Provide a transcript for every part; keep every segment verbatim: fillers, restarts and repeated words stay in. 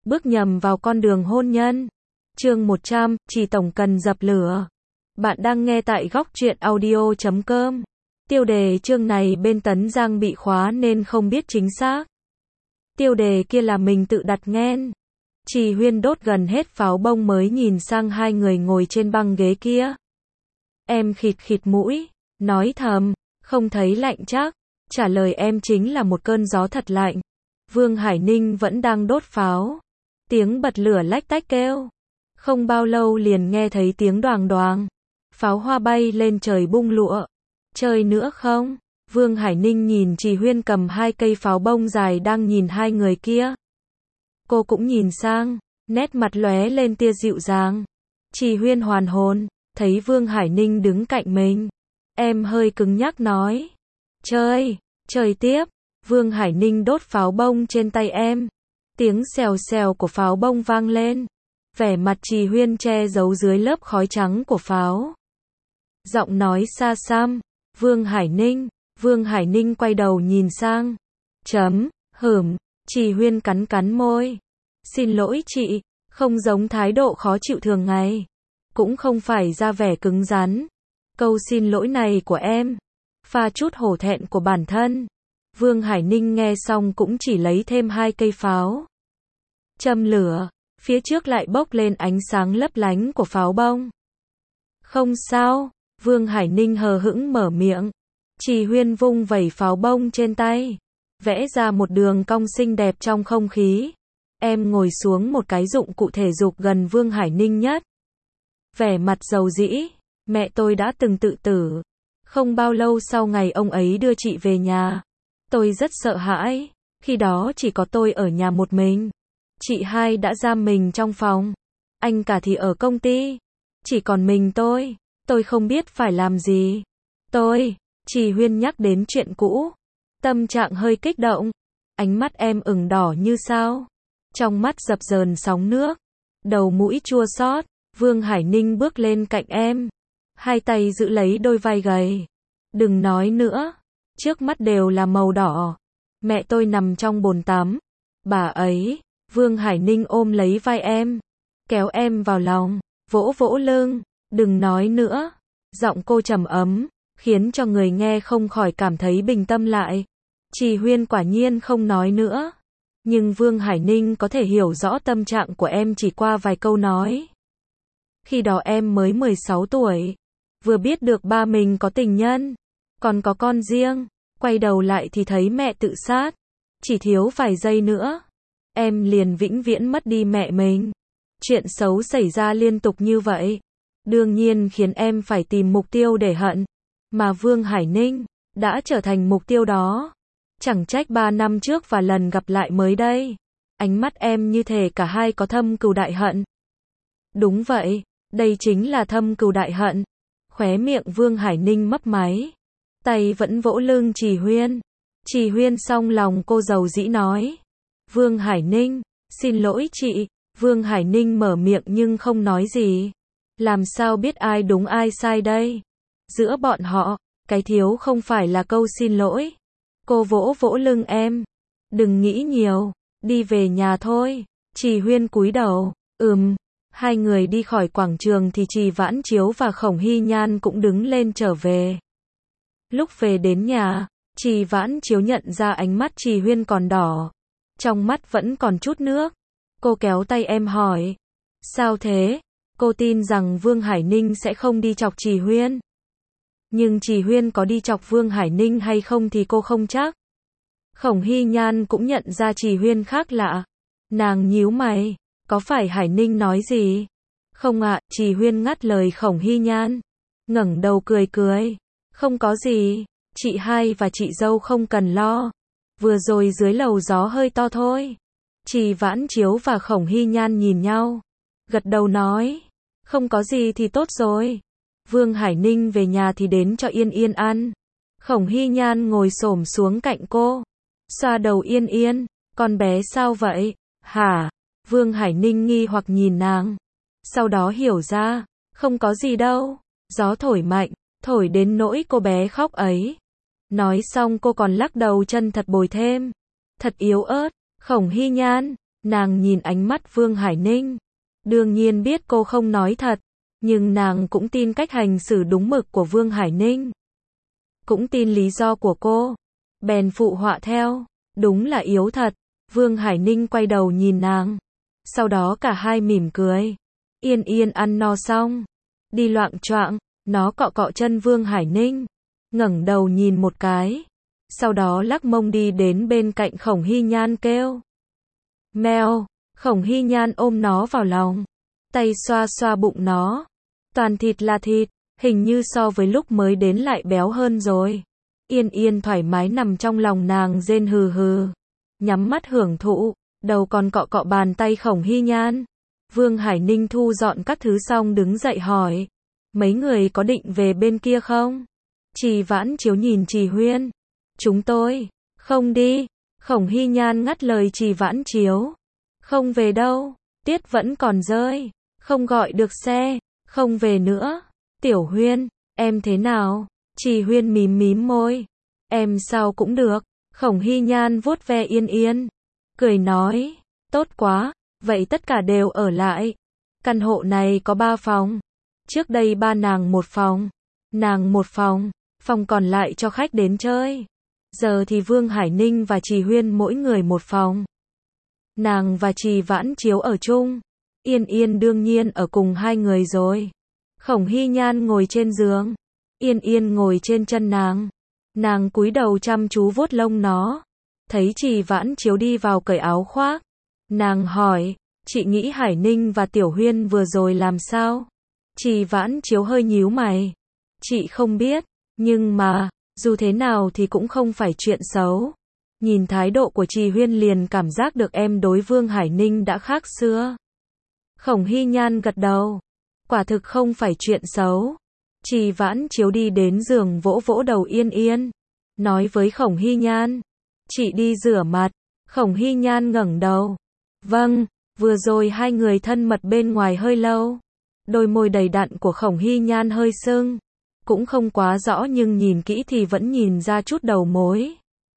bước nhầm vào con đường hôn nhân. Chương một trăm, chỉ tổng cần dập lửa. Bạn đang nghe tại góc truyện audio chấm com. Tiêu đề chương này bên Tấn Giang bị khóa nên không biết chính xác. Tiêu đề kia là mình tự đặt nghen. Trì Huyên đốt gần hết pháo bông mới nhìn sang hai người ngồi trên băng ghế kia. Em khịt khịt mũi, nói thầm, không thấy lạnh chắc. Trả lời em chính là một cơn gió thật lạnh. Vương Hải Ninh vẫn đang đốt pháo. Tiếng bật lửa lách tách kêu. Không bao lâu liền nghe thấy tiếng đoàng đoàng. Pháo hoa bay lên trời bung lụa. Chơi nữa không? Vương Hải Ninh nhìn Trì Huyên cầm hai cây pháo bông dài đang nhìn hai người kia. Cô cũng nhìn sang, nét mặt lóe lên tia dịu dàng. Trì Huyên hoàn hồn, thấy Vương Hải Ninh đứng cạnh mình. Em hơi cứng nhắc nói. Chơi, chơi tiếp. Vương Hải Ninh đốt pháo bông trên tay em. Tiếng xèo xèo của pháo bông vang lên. Vẻ mặt Trì Huyên che giấu dưới lớp khói trắng của pháo. Giọng nói xa xăm. Vương Hải Ninh. Vương Hải Ninh quay đầu nhìn sang. Chấm, hửm. Trì Huyên cắn cắn môi. Xin lỗi chị, không giống thái độ khó chịu thường ngày. Cũng không phải ra vẻ cứng rắn. Câu xin lỗi này của em pha chút hổ thẹn của bản thân. Vương Hải Ninh nghe xong cũng chỉ lấy thêm hai cây pháo. Châm lửa, phía trước lại bốc lên ánh sáng lấp lánh của pháo bông. Không sao, Vương Hải Ninh hờ hững mở miệng. Trì Huyên vung vẩy pháo bông trên tay, vẽ ra một đường cong xinh đẹp trong không khí. Em ngồi xuống một cái dụng cụ thể dục gần Vương Hải Ninh nhất. Vẻ mặt dầu dĩ, mẹ tôi đã từng tự tử. Không bao lâu sau ngày ông ấy đưa chị về nhà. Tôi rất sợ hãi, khi đó chỉ có tôi ở nhà một mình. Chị hai đã giam mình trong phòng. Anh cả thì ở công ty. Chỉ còn mình tôi, tôi không biết phải làm gì. Tôi, Trì Huyên nhắc đến chuyện cũ. Tâm trạng hơi kích động. Ánh mắt em ửng đỏ như sao. Trong mắt dập dờn sóng nước. Đầu mũi chua xót. Vương Hải Ninh bước lên cạnh em. Hai tay giữ lấy đôi vai gầy. Đừng nói nữa. Trước mắt đều là màu đỏ. Mẹ tôi nằm trong bồn tắm. Bà ấy. Vương Hải Ninh ôm lấy vai em. Kéo em vào lòng. Vỗ vỗ lưng. Đừng nói nữa. Giọng cô trầm ấm. Khiến cho người nghe không khỏi cảm thấy bình tâm lại. Trì Huyên quả nhiên không nói nữa. Nhưng Vương Hải Ninh có thể hiểu rõ tâm trạng của em chỉ qua vài câu nói. Khi đó em mới mười sáu tuổi. Vừa biết được ba mình có tình nhân. Còn có con riêng. Quay đầu lại thì thấy mẹ tự sát. Chỉ thiếu vài giây nữa. Em liền vĩnh viễn mất đi mẹ mình. Chuyện xấu xảy ra liên tục như vậy. Đương nhiên khiến em phải tìm mục tiêu để hận. Mà Vương Hải Ninh đã trở thành mục tiêu đó. Chẳng trách ba năm trước và lần gặp lại mới đây. Ánh mắt em như thể cả hai có thâm cừu đại hận. Đúng vậy, đây chính là thâm cừu đại hận. Khóe miệng Vương Hải Ninh mấp máy. Tay vẫn vỗ lưng Trì Huyên. Trì Huyên xong lòng cô dầu dĩ nói. Vương Hải Ninh, xin lỗi chị. Vương Hải Ninh mở miệng nhưng không nói gì. Làm sao biết ai đúng ai sai đây? Giữa bọn họ, cái thiếu không phải là câu xin lỗi. Cô vỗ vỗ lưng em. Đừng nghĩ nhiều, đi về nhà thôi. Trì Huyên cúi đầu. Ừm. Hai người đi khỏi quảng trường thì Trì Vãn Chiếu và Khổng Hy Nhan cũng đứng lên trở về. Lúc về đến nhà, Trì Vãn Chiếu nhận ra ánh mắt Trì Huyên còn đỏ. Trong mắt vẫn còn chút nước. Cô kéo tay em hỏi. Sao thế? Cô tin rằng Vương Hải Ninh sẽ không đi chọc Trì Huyên. Nhưng Trì Huyên có đi chọc Vương Hải Ninh hay không thì cô không chắc. Khổng Hy Nhan cũng nhận ra Trì Huyên khác lạ. Nàng nhíu mày. Có phải Hải Ninh nói gì? Không ạ, à, Trì Huyên ngắt lời Khổng Hy Nhan. Ngẩng đầu cười cười. Không có gì. Chị hai và chị dâu không cần lo. Vừa rồi dưới lầu gió hơi to thôi. Trì Vãn Chiếu và Khổng Hy Nhan nhìn nhau. Gật đầu nói. Không có gì thì tốt rồi. Vương Hải Ninh về nhà thì đến cho Yên Yên ăn. Khổng Hy Nhan ngồi xổm xuống cạnh cô. Xoa đầu Yên Yên. Con bé sao vậy? Hả? Vương Hải Ninh nghi hoặc nhìn nàng. Sau đó hiểu ra. Không có gì đâu. Gió thổi mạnh. Thổi đến nỗi cô bé khóc ấy. Nói xong cô còn lắc đầu chân thật bồi thêm. Thật yếu ớt. Khổng Hy Nhan. Nàng nhìn ánh mắt Vương Hải Ninh. Đương nhiên biết cô không nói thật, nhưng nàng cũng tin cách hành xử đúng mực của Vương Hải Ninh. Cũng tin lý do của cô. Bèn phụ họa theo. Đúng là yếu thật. Vương Hải Ninh quay đầu nhìn nàng. Sau đó cả hai mỉm cười. Yên Yên ăn no xong. Đi loạng choạng, nó cọ cọ chân Vương Hải Ninh. Ngẩng đầu nhìn một cái. Sau đó lắc mông đi đến bên cạnh Khổng Hy Nhan kêu. Mèo. Khổng Hy Nhan ôm nó vào lòng. Tay xoa xoa bụng nó. Toàn thịt là thịt, hình như so với lúc mới đến lại béo hơn rồi. Yên Yên thoải mái nằm trong lòng nàng rên hừ hừ. Nhắm mắt hưởng thụ, đầu còn cọ cọ bàn tay Khổng Hy Nhan. Vương Hải Ninh thu dọn các thứ xong đứng dậy hỏi. Mấy người có định về bên kia không? Trì Vãn Chiếu nhìn Trì Huyên. Chúng tôi, không đi. Khổng Hy Nhan ngắt lời Trì Vãn Chiếu. Không về đâu, tiết vẫn còn rơi. Không gọi được xe, không về nữa. Tiểu Huyên, em thế nào? Trì Huyên mím mím môi. Em sao cũng được. Khổng Hy Nhan vuốt ve Yên Yên. Cười nói, tốt quá, vậy tất cả đều ở lại. Căn hộ này có ba phòng. Trước đây ba nàng một phòng. Nàng một phòng, phòng còn lại cho khách đến chơi. Giờ thì Vương Hải Ninh và Trì Huyên mỗi người một phòng. Nàng và Trì Vãn Chiếu ở chung. Yên Yên đương nhiên ở cùng hai người rồi. Khổng Hy Nhan ngồi trên giường. Yên Yên ngồi trên chân nàng. Nàng cúi đầu chăm chú vuốt lông nó. Thấy Trì Vãn Chiếu đi vào cởi áo khoác. Nàng hỏi, chị nghĩ Hải Ninh và Tiểu Huyên vừa rồi làm sao? Trì Vãn Chiếu hơi nhíu mày. Chị không biết, nhưng mà, dù thế nào thì cũng không phải chuyện xấu. Nhìn thái độ của Trì Huyên liền cảm giác được em đối Vương Hải Ninh đã khác xưa. Khổng Hy Nhan gật đầu. Quả thực không phải chuyện xấu. Trì Vãn Chiếu đi đến giường vỗ vỗ đầu Yên Yên. Nói với Khổng Hy Nhan. Chị đi rửa mặt. Khổng Hy Nhan ngẩng đầu. Vâng, vừa rồi hai người thân mật bên ngoài hơi lâu. Đôi môi đầy đặn của Khổng Hy Nhan hơi sưng. Cũng không quá rõ nhưng nhìn kỹ thì vẫn nhìn ra chút đầu mối.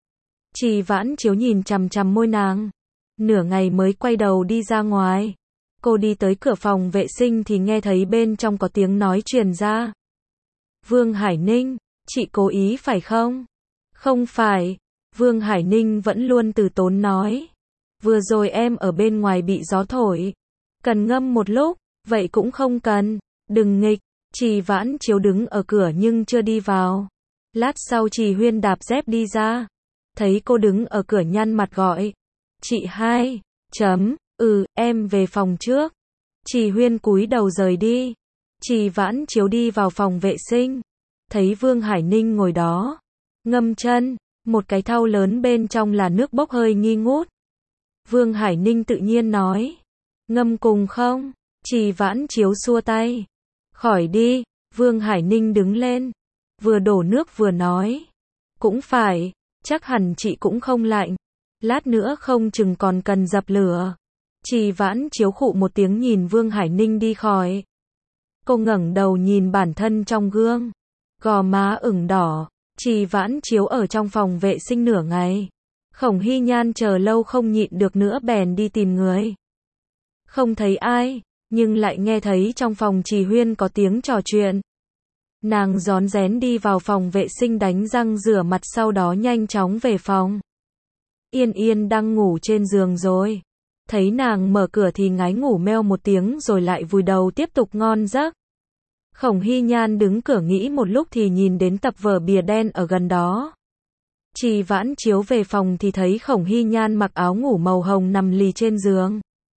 Trì Vãn Chiếu nhìn chằm chằm môi nàng. Nửa ngày mới quay đầu đi ra ngoài. Cô đi tới cửa phòng vệ sinh thì nghe thấy bên trong có tiếng nói truyền ra. Vương Hải Ninh, chị cố ý phải không? Không phải. Vương Hải Ninh vẫn luôn từ tốn nói. Vừa rồi em ở bên ngoài bị gió thổi. Cần ngâm một lúc, vậy cũng không cần. Đừng nghịch. Trì Vãn Chiếu đứng ở cửa nhưng chưa đi vào. Lát sau Trì Huyên đạp dép đi ra. Thấy cô đứng ở cửa nhăn mặt gọi. Chị hai. Chấm. Ừ, em về phòng trước. Trì Huyên cúi đầu rời đi. Trì Vãn Chiếu đi vào phòng vệ sinh. Thấy Vương Hải Ninh ngồi đó. Ngâm chân. Một cái thau lớn bên trong là nước bốc hơi nghi ngút. Vương Hải Ninh tự nhiên nói. Ngâm cùng không? Trì Vãn Chiếu xua tay. Khỏi đi. Vương Hải Ninh đứng lên. Vừa đổ nước vừa nói. Cũng phải. Chắc hẳn chị cũng không lạnh. Lát nữa không chừng còn cần dập lửa. Trì Vãn Chiếu khụ một tiếng nhìn Vương Hải Ninh đi khỏi. Cô ngẩng đầu nhìn bản thân trong gương. Gò má ửng đỏ. Trì Vãn Chiếu ở trong phòng vệ sinh nửa ngày. Khổng Hy Nhan chờ lâu không nhịn được nữa bèn đi tìm người. Không thấy ai, nhưng lại nghe thấy trong phòng Trì Huyên có tiếng trò chuyện. Nàng rón rén đi vào phòng vệ sinh đánh răng rửa mặt sau đó nhanh chóng về phòng. Yên Yên đang ngủ trên giường rồi. Thấy nàng mở cửa thì ngái ngủ meo một tiếng rồi lại vùi đầu tiếp tục ngon giấc. Khổng Hy Nhan đứng cửa nghĩ một lúc thì nhìn đến tập vở bìa đen ở gần đó. Trì Vãn Chiếu về phòng thì thấy Khổng Hy Nhan mặc áo ngủ màu hồng nằm lì trên giường.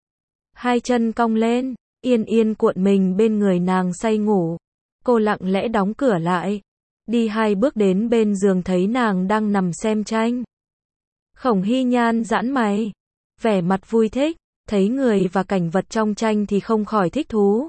Hai chân cong lên, Yên Yên cuộn mình bên người nàng say ngủ. Cô lặng lẽ đóng cửa lại. Đi hai bước đến bên giường thấy nàng đang nằm xem tranh. Khổng Hy Nhan giãn mày. Vẻ mặt vui thích. Thấy người và cảnh vật trong tranh thì không khỏi thích thú.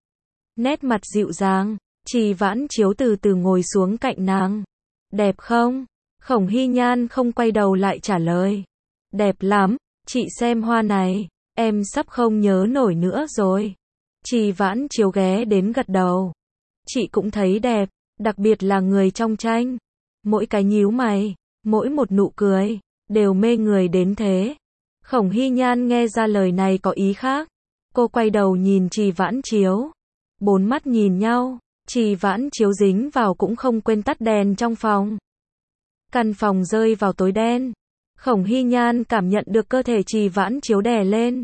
Nét mặt dịu dàng. Trì Vãn Chiếu từ từ ngồi xuống cạnh nàng. Đẹp không? Khổng Hy Nhan không quay đầu lại trả lời. Đẹp lắm. Chị xem hoa này. Em sắp không nhớ nổi nữa rồi. Trì Vãn Chiếu ghé đến gật đầu. Chị cũng thấy đẹp, đặc biệt là người trong tranh. Mỗi cái nhíu mày, mỗi một nụ cười, đều mê người đến thế. Khổng Hy Nhan nghe ra lời này có ý khác. Cô quay đầu nhìn Trì Vãn Chiếu. Bốn mắt nhìn nhau, Trì Vãn Chiếu dính vào cũng không quên tắt đèn trong phòng. Căn phòng rơi vào tối đen. Khổng Hy Nhan cảm nhận được cơ thể Trì Vãn Chiếu đè lên.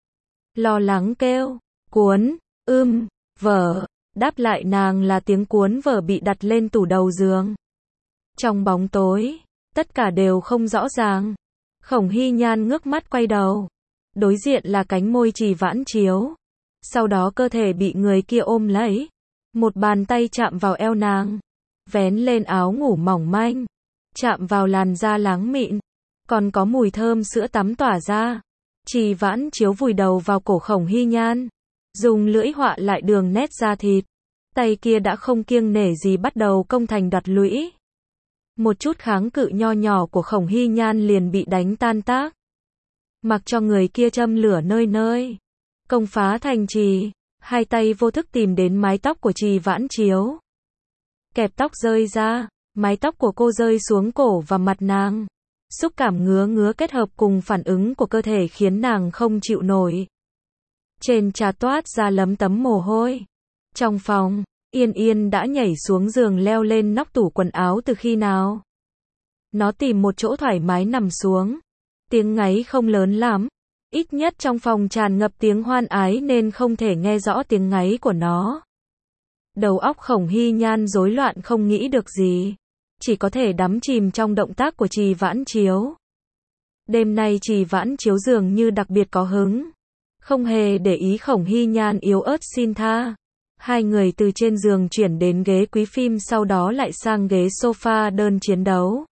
Lo lắng kêu, cuốn, ưm, vở. Đáp lại nàng là tiếng cuốn vở bị đặt lên tủ đầu giường. Trong bóng tối, tất cả đều không rõ ràng. Khổng Hy Nhan ngước mắt quay đầu. Đối diện là cánh môi Trì Vãn Chiếu. Sau đó cơ thể bị người kia ôm lấy. Một bàn tay chạm vào eo nàng. Vén lên áo ngủ mỏng manh. Chạm vào làn da láng mịn. Còn có mùi thơm sữa tắm tỏa ra. Trì Vãn Chiếu vùi đầu vào cổ Khổng Hy Nhan. Dùng lưỡi họa lại đường nét da thịt. Tay kia đã không kiêng nể gì bắt đầu công thành đoạt lũy. Một chút kháng cự nho nhỏ của Khổng Hy Nhan liền bị đánh tan tác. Mặc cho người kia châm lửa nơi nơi. Công phá thành trì. Hai tay vô thức tìm đến mái tóc của Trì Vãn Chiếu. Kẹp tóc rơi ra. Mái tóc của cô rơi xuống cổ và mặt nàng. Xúc cảm ngứa ngứa kết hợp cùng phản ứng của cơ thể khiến nàng không chịu nổi. Trên trán toát ra lấm tấm mồ hôi. Trong phòng, Yên Yên đã nhảy xuống giường leo lên nóc tủ quần áo từ khi nào. Nó tìm một chỗ thoải mái nằm xuống. Tiếng ngáy không lớn lắm. Ít nhất trong phòng tràn ngập tiếng hoan ái nên không thể nghe rõ tiếng ngáy của nó. Đầu óc Khổng Hy Nhan rối loạn không nghĩ được gì. Chỉ có thể đắm chìm trong động tác của Trì Vãn Chiếu. Đêm nay Trì Vãn Chiếu dường như đặc biệt có hứng. Không hề để ý Khổng Hy Nhan yếu ớt xin tha. Hai người từ trên giường chuyển đến ghế quý phim sau đó lại sang ghế sofa đơn chiến đấu.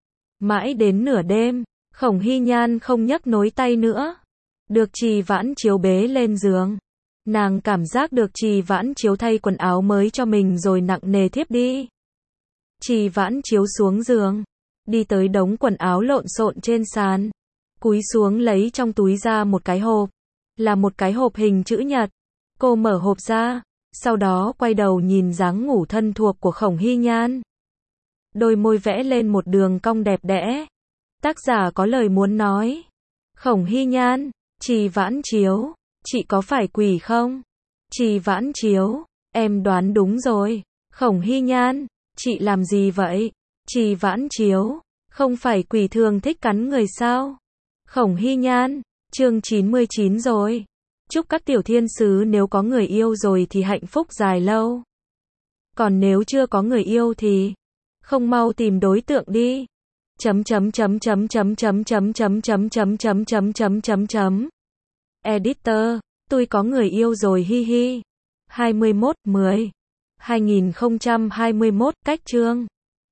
Mãi đến nửa đêm, Khổng Hy Nhan không nhấc nối tay nữa. Được Trì Vãn Chiếu bế lên giường. Nàng cảm giác được Trì Vãn Chiếu thay quần áo mới cho mình rồi nặng nề thiếp đi. Trì Vãn Chiếu xuống giường. Đi tới đống quần áo lộn xộn trên sàn. Cúi xuống lấy trong túi ra một cái hộp. Là một cái hộp hình chữ nhật. Cô mở hộp ra. Sau đó quay đầu nhìn dáng ngủ thân thuộc của Khổng Hy Nhan. Đôi môi vẽ lên một đường cong đẹp đẽ. Tác giả có lời muốn nói. Khổng Hy Nhan, Trì Vãn Chiếu, chị có phải quỷ không? Trì Vãn Chiếu, em đoán đúng rồi. Khổng Hy Nhan, chị làm gì vậy? Trì Vãn Chiếu, không phải quỷ thường thích cắn người sao? Khổng Hy Nhan, chương chín mươi chín rồi. Chúc các tiểu thiên sứ nếu có người yêu rồi thì hạnh phúc dài lâu. Còn nếu chưa có người yêu thì không mau tìm đối tượng đi. Chấm chấm chấm chấm chấm chấm chấm chấm chấm chấm chấm chấm chấm chấm chấm. Editor, tôi có người yêu rồi hi hi. hai mươi mốt mười hai nghìn không trăm hai mươi mốt cách chương